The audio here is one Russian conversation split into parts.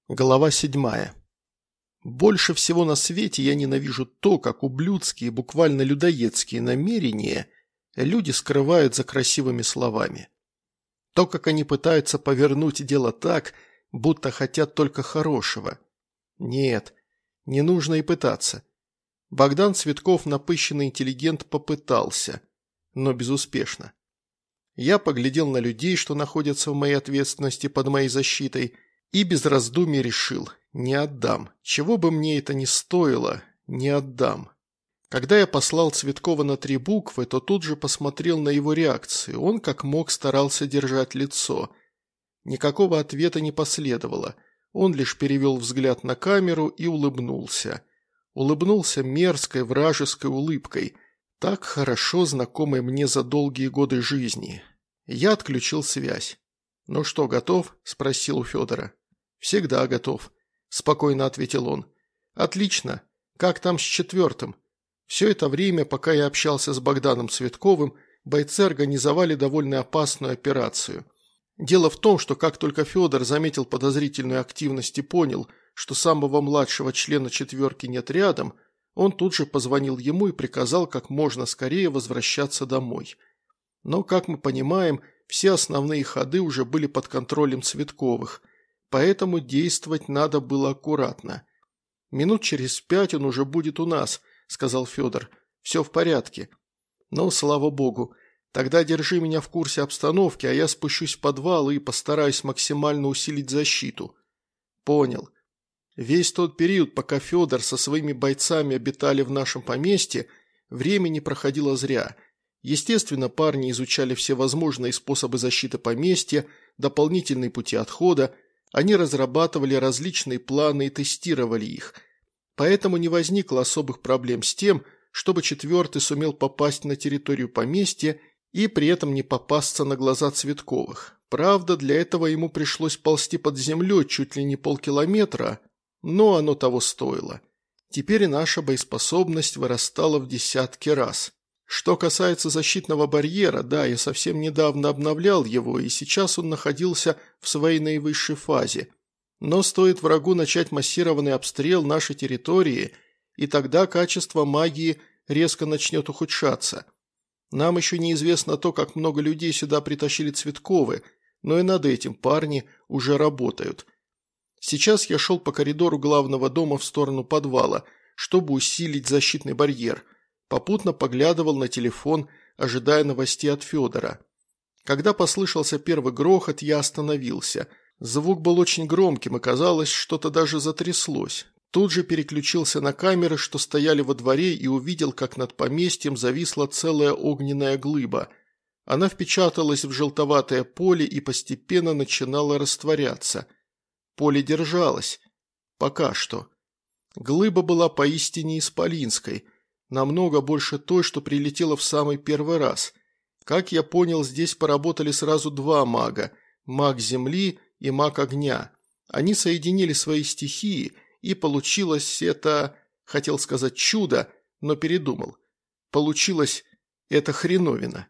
Глава 7. Больше всего на свете я ненавижу то, как ублюдские, буквально людоедские намерения люди скрывают за красивыми словами. То, как они пытаются повернуть дело так, будто хотят только хорошего. Нет, не нужно и пытаться. Богдан Цветков, напыщенный интеллигент, попытался, но безуспешно. Я поглядел на людей, что находятся в моей ответственности под моей защитой, и без раздумий решил – не отдам. Чего бы мне это ни стоило, не отдам. Когда я послал Цветкова на 3 буквы, то тут же посмотрел на его реакцию. Он как мог старался держать лицо. Никакого ответа не последовало. Он лишь перевел взгляд на камеру и улыбнулся. Улыбнулся мерзкой вражеской улыбкой, так хорошо знакомой мне за долгие годы жизни. Я отключил связь. «Ну что, готов?» – спросил у Федора. «Всегда готов», – спокойно ответил он. «Отлично. Как там с 4-м?» Все это время, пока я общался с Богданом Цветковым, бойцы организовали довольно опасную операцию. Дело в том, что как только Федор заметил подозрительную активность и понял, что самого младшего члена 4-ки нет рядом, он тут же позвонил ему и приказал как можно скорее возвращаться домой. Но, как мы понимаем, все основные ходы уже были под контролем Цветковых, поэтому действовать надо было аккуратно. «Минут через 5 он уже будет у нас», – сказал Федор. «Все в порядке». «Ну, слава богу. Тогда держи меня в курсе обстановки, а я спущусь в подвал и постараюсь максимально усилить защиту». «Понял». Весь тот период, пока Федор со своими бойцами обитали в нашем поместье, времени проходило зря. Естественно, парни изучали все возможные способы защиты поместья, дополнительные пути отхода, они разрабатывали различные планы и тестировали их. Поэтому не возникло особых проблем с тем, чтобы 4-й сумел попасть на территорию поместья и при этом не попасться на глаза Цветковых. Правда, для этого ему пришлось ползти под землей чуть ли не полкилометра, но оно того стоило. Теперь наша боеспособность вырастала в десятки раз. Что касается защитного барьера, да, я совсем недавно обновлял его, и сейчас он находился в своей наивысшей фазе. Но стоит врагу начать массированный обстрел нашей территории, и тогда качество магии резко начнет ухудшаться. Нам еще неизвестно то, как много людей сюда притащили Цветковы, но и над этим парни уже работают. Сейчас я шел по коридору главного дома в сторону подвала, чтобы усилить защитный барьер. Попутно поглядывал на телефон, ожидая новостей от Федора. Когда послышался первый грохот, я остановился. Звук был очень громким, и казалось, что-то даже затряслось. Тут же переключился на камеры, что стояли во дворе, и увидел, как над поместьем зависла целая огненная глыба. Она впечаталась в желтоватое поле и постепенно начинала растворяться. Поле держалось. Пока что. Глыба была поистине исполинской. Намного больше той, что прилетела в самый первый раз. Как я понял, здесь поработали сразу 2 мага – маг земли и маг огня. Они соединили свои стихии, и получилось это, хотел сказать чудо, но передумал. Получилось это хреновина.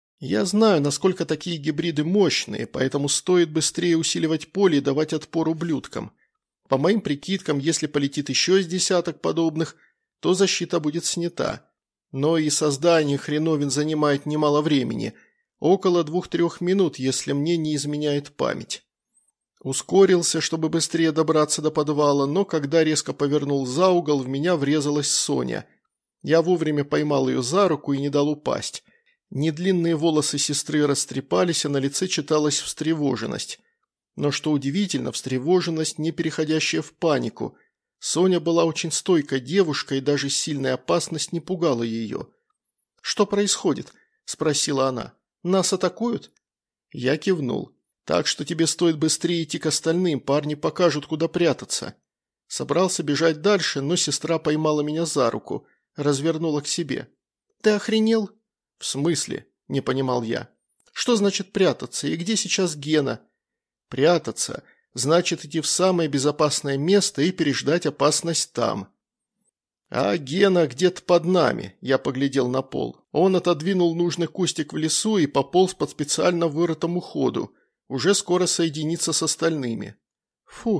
Я знаю, насколько такие гибриды мощные, поэтому стоит быстрее усиливать поле и давать отпор ублюдкам. По моим прикидкам, если полетит еще с десяток подобных – то защита будет снята. Но и создание хреновин занимает немало времени, около 2-3 минут, если мне не изменяет память. Ускорился, чтобы быстрее добраться до подвала, но когда резко повернул за угол, в меня врезалась Соня. Я вовремя поймал ее за руку и не дал упасть. Недлинные волосы сестры растрепались, а на лице читалась встревоженность. Но что удивительно, встревоженность, не переходящая в панику. Соня была очень стойкой девушкой, и даже сильная опасность не пугала ее. «Что происходит?» – спросила она. «Нас атакуют?» Я кивнул. «Так что тебе стоит быстрее идти к остальным, парни покажут, куда прятаться». Собрался бежать дальше, но сестра поймала меня за руку, развернула к себе. «Ты охренел?» «В смысле?» – не понимал я. «Что значит прятаться? И где сейчас Гена?» «Прятаться значит идти в самое безопасное место и переждать опасность там». «А Гена где-то под нами», – я поглядел на пол. Он отодвинул нужный кустик в лесу и пополз под специально вырытому ходу. Уже скоро соединится с остальными. «Фу»,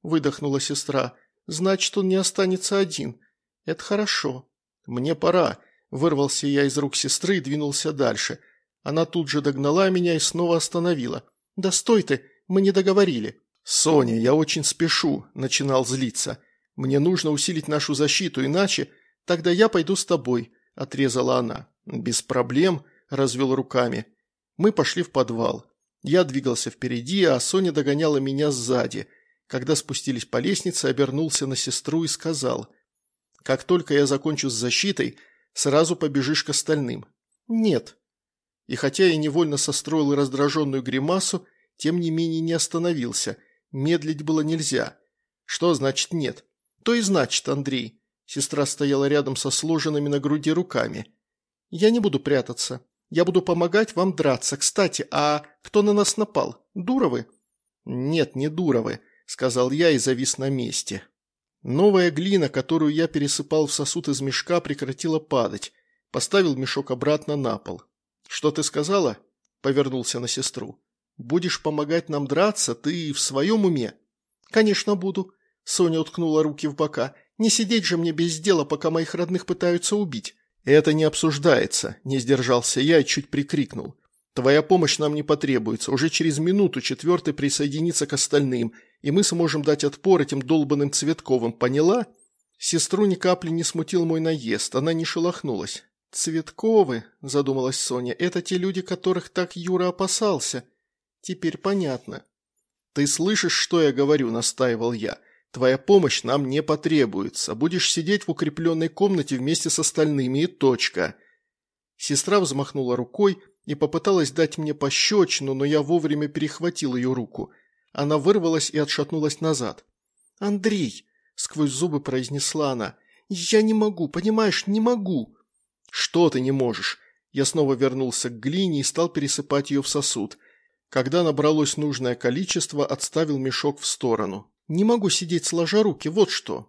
выдохнула сестра. «Значит, он не останется один. Это хорошо». «Мне пора», – вырвался я из рук сестры и двинулся дальше. Она тут же догнала меня и снова остановила. «Да стой ты, мы не договорили». «Соня, я очень спешу», – начинал злиться. «Мне нужно усилить нашу защиту, иначе...» «Тогда я пойду с тобой», – отрезала она. «Без проблем», – развел руками. Мы пошли в подвал. Я двигался впереди, а Соня догоняла меня сзади. Когда спустились по лестнице, обернулся на сестру и сказал: «Как только я закончу с защитой, сразу побежишь к остальным». «Нет». И хотя я невольно состроил раздраженную гримасу, тем не менее не остановился. Медлить было нельзя. «Что значит нет?» «То и значит, Андрей». Сестра стояла рядом со сложенными на груди руками. «Я не буду прятаться. Я буду помогать вам драться. Кстати, а кто на нас напал? Дуровы?» «Нет, не Дуровы», – сказал я и завис на месте. Новая глина, которую я пересыпал в сосуд из мешка, прекратила падать. Поставил мешок обратно на пол. «Что ты сказала?» – повернулся на сестру. «Будешь помогать нам драться? Ты в своем уме?» «Конечно буду», – Соня уткнула руки в бока. «Не сидеть же мне без дела, пока моих родных пытаются убить». «Это не обсуждается», – не сдержался я и чуть прикрикнул. «Твоя помощь нам не потребуется. Уже через минуту 4-й присоединится к остальным, и мы сможем дать отпор этим долбанным Цветковым, поняла?» Сестру ни капли не смутил мой наезд, она не шелохнулась. «Цветковы», – задумалась Соня, – «это те люди, которых так Юра опасался. Теперь понятно». «Ты слышишь, что я говорю?» – настаивал я. «Твоя помощь нам не потребуется. Будешь сидеть в укрепленной комнате вместе с остальными и точка». Сестра взмахнула рукой и попыталась дать мне пощечину, но я вовремя перехватил ее руку. Она вырвалась и отшатнулась назад. «Андрей», – сквозь зубы произнесла она, – «я не могу, понимаешь, не могу». «Что ты не можешь?» Я снова вернулся к глине и стал пересыпать ее в сосуд. Когда набралось нужное количество, отставил мешок в сторону. «Не могу сидеть сложа руки, вот что».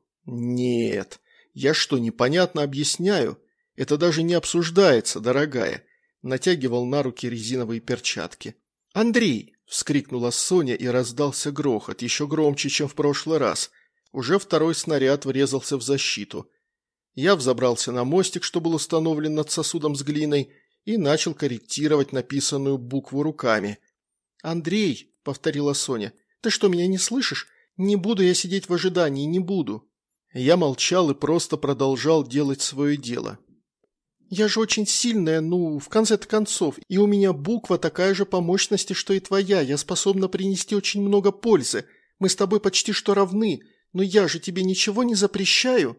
«Нет, я что, непонятно объясняю? Это даже не обсуждается, дорогая». Натягивал на руки резиновые перчатки. «Андрей!» – вскрикнула Соня и раздался грохот, еще громче, чем в прошлый раз. Уже второй снаряд врезался в защиту. Я взобрался на мостик, что был установлен над сосудом с глиной, и начал корректировать написанную букву руками. «Андрей!» – повторила Соня. «Ты что, меня не слышишь? Не буду я сидеть в ожидании, не буду». Я молчал и просто продолжал делать свое дело. «Я же очень сильная, в конце-то концов, и у меня буква такая же по мощности, что и твоя, я способна принести очень много пользы. Мы с тобой почти что равны, но я же тебе ничего не запрещаю».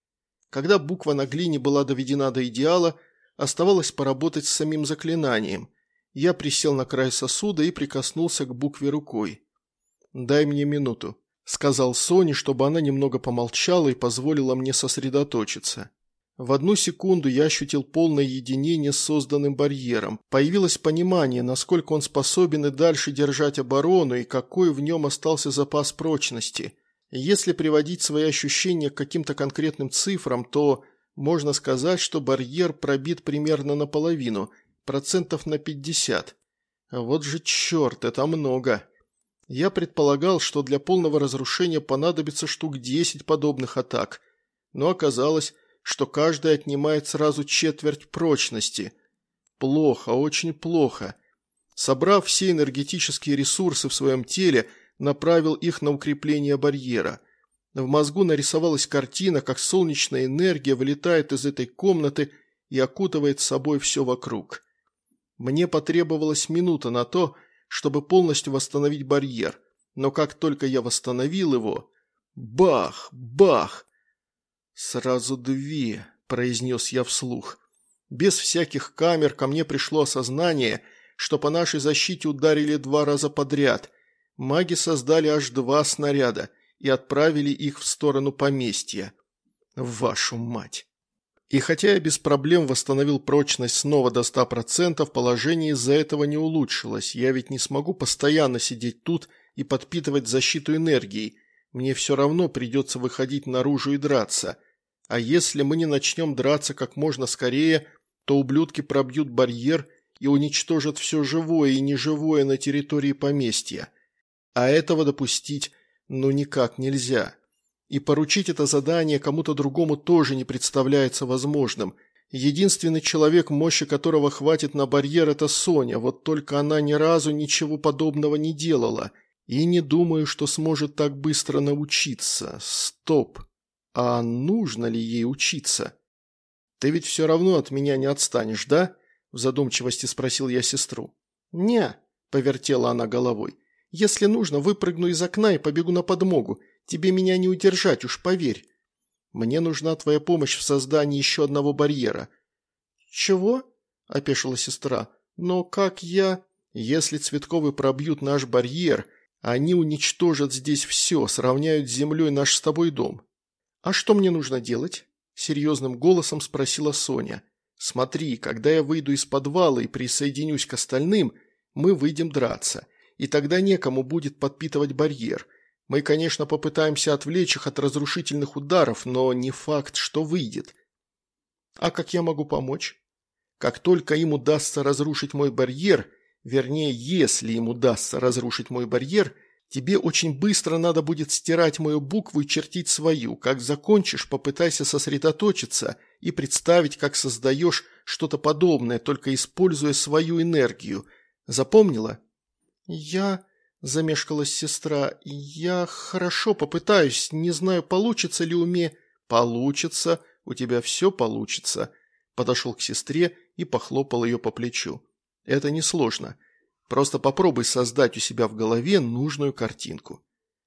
Когда буква на глине была доведена до идеала, оставалось поработать с самим заклинанием. Я присел на край сосуда и прикоснулся к букве рукой. «Дай мне минуту», – сказал Соне, чтобы она немного помолчала и позволила мне сосредоточиться. В одну секунду я ощутил полное единение с созданным барьером. Появилось понимание, насколько он способен и дальше держать оборону, и какой в нем остался запас прочности. Если приводить свои ощущения к каким-то конкретным цифрам, то можно сказать, что барьер пробит примерно наполовину, процентов на 50. Вот же черт, это много. Я предполагал, что для полного разрушения понадобится штук 10 подобных атак, но оказалось, что каждая отнимает сразу четверть прочности. Плохо, очень плохо. Собрав все энергетические ресурсы в своем теле, направил их на укрепление барьера. В мозгу нарисовалась картина, как солнечная энергия вылетает из этой комнаты и окутывает собой все вокруг. Мне потребовалась минута на то, чтобы полностью восстановить барьер, но как только я восстановил его... Бах! Бах! «Сразу 2», – произнес я вслух. Без всяких камер ко мне пришло осознание, что по нашей защите ударили 2 раза подряд. Маги создали аж 2 снаряда и отправили их в сторону поместья. Вашу мать! И хотя я без проблем восстановил прочность снова до 100%, положение из-за этого не улучшилось. Я ведь не смогу постоянно сидеть тут и подпитывать защиту энергией. Мне все равно придется выходить наружу и драться. А если мы не начнем драться как можно скорее, то ублюдки пробьют барьер и уничтожат все живое и неживое на территории поместья. А этого допустить но никак нельзя. И поручить это задание кому-то другому тоже не представляется возможным. Единственный человек, мощи которого хватит на барьер, это Соня, вот только она ни разу ничего подобного не делала. И не думаю, что сможет так быстро научиться. Стоп. А нужно ли ей учиться? «Ты ведь все равно от меня не отстанешь, да?» – в задумчивости спросил я сестру. «Не», – повертела она головой. «Если нужно, выпрыгну из окна и побегу на подмогу. Тебе меня не удержать, уж поверь. Мне нужна твоя помощь в создании еще одного барьера». «Чего?» – опешила сестра. «Но как я...» «Если Цветковы пробьют наш барьер, они уничтожат здесь все, сравняют с землей наш с тобой дом». «А что мне нужно делать?» – серьезным голосом спросила Соня. «Смотри, когда я выйду из подвала и присоединюсь к остальным, мы выйдем драться, и тогда некому будет подпитывать барьер. Мы, конечно, попытаемся отвлечь их от разрушительных ударов, но не факт, что выйдет». «А как я могу помочь?» «Как только им удастся разрушить мой барьер, вернее, если им удастся разрушить мой барьер, тебе очень быстро надо будет стирать мою букву и чертить свою. Как закончишь, попытайся сосредоточиться и представить, как создаешь что-то подобное, только используя свою энергию. Запомнила?» «Я...» – замешкалась сестра. «Я хорошо попытаюсь. Не знаю, получится ли у меня...» «Получится. У тебя все получится». Подошел к сестре и похлопал ее по плечу. «Это несложно. Просто попробуй создать у себя в голове нужную картинку».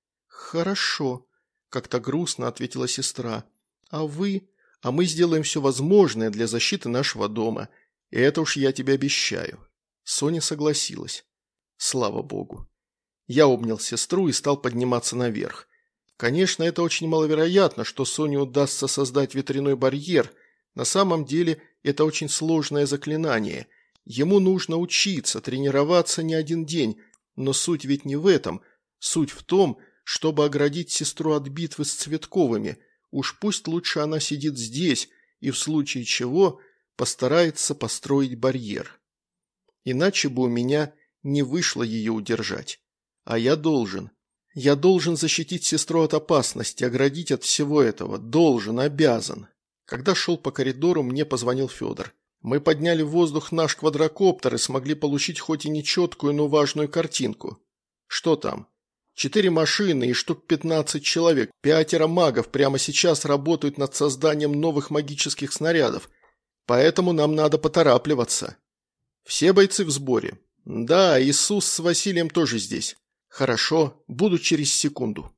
«Хорошо», – как-то грустно ответила сестра. «А вы?» «А мы сделаем все возможное для защиты нашего дома. И это уж я тебе обещаю». Соня согласилась. Слава богу. Я обнял сестру и стал подниматься наверх. Конечно, это очень маловероятно, что Соне удастся создать ветряной барьер. На самом деле это очень сложное заклинание. Ему нужно учиться, тренироваться не один день. Но суть ведь не в этом. Суть в том, чтобы оградить сестру от битвы с Цветковыми. Уж пусть лучше она сидит здесь и в случае чего постарается построить барьер. Иначе бы у меня не вышло ее удержать. А я должен. Я должен защитить сестру от опасности, оградить от всего этого. Должен, обязан. Когда шел по коридору, мне позвонил Федор. Мы подняли в воздух наш квадрокоптер и смогли получить хоть и нечеткую, но важную картинку. Что там? 4 машины и штук 15 человек, 5 магов прямо сейчас работают над созданием новых магических снарядов. Поэтому нам надо поторапливаться. Все бойцы в сборе. Да, Иисус с Василием тоже здесь. Хорошо, буду через секунду.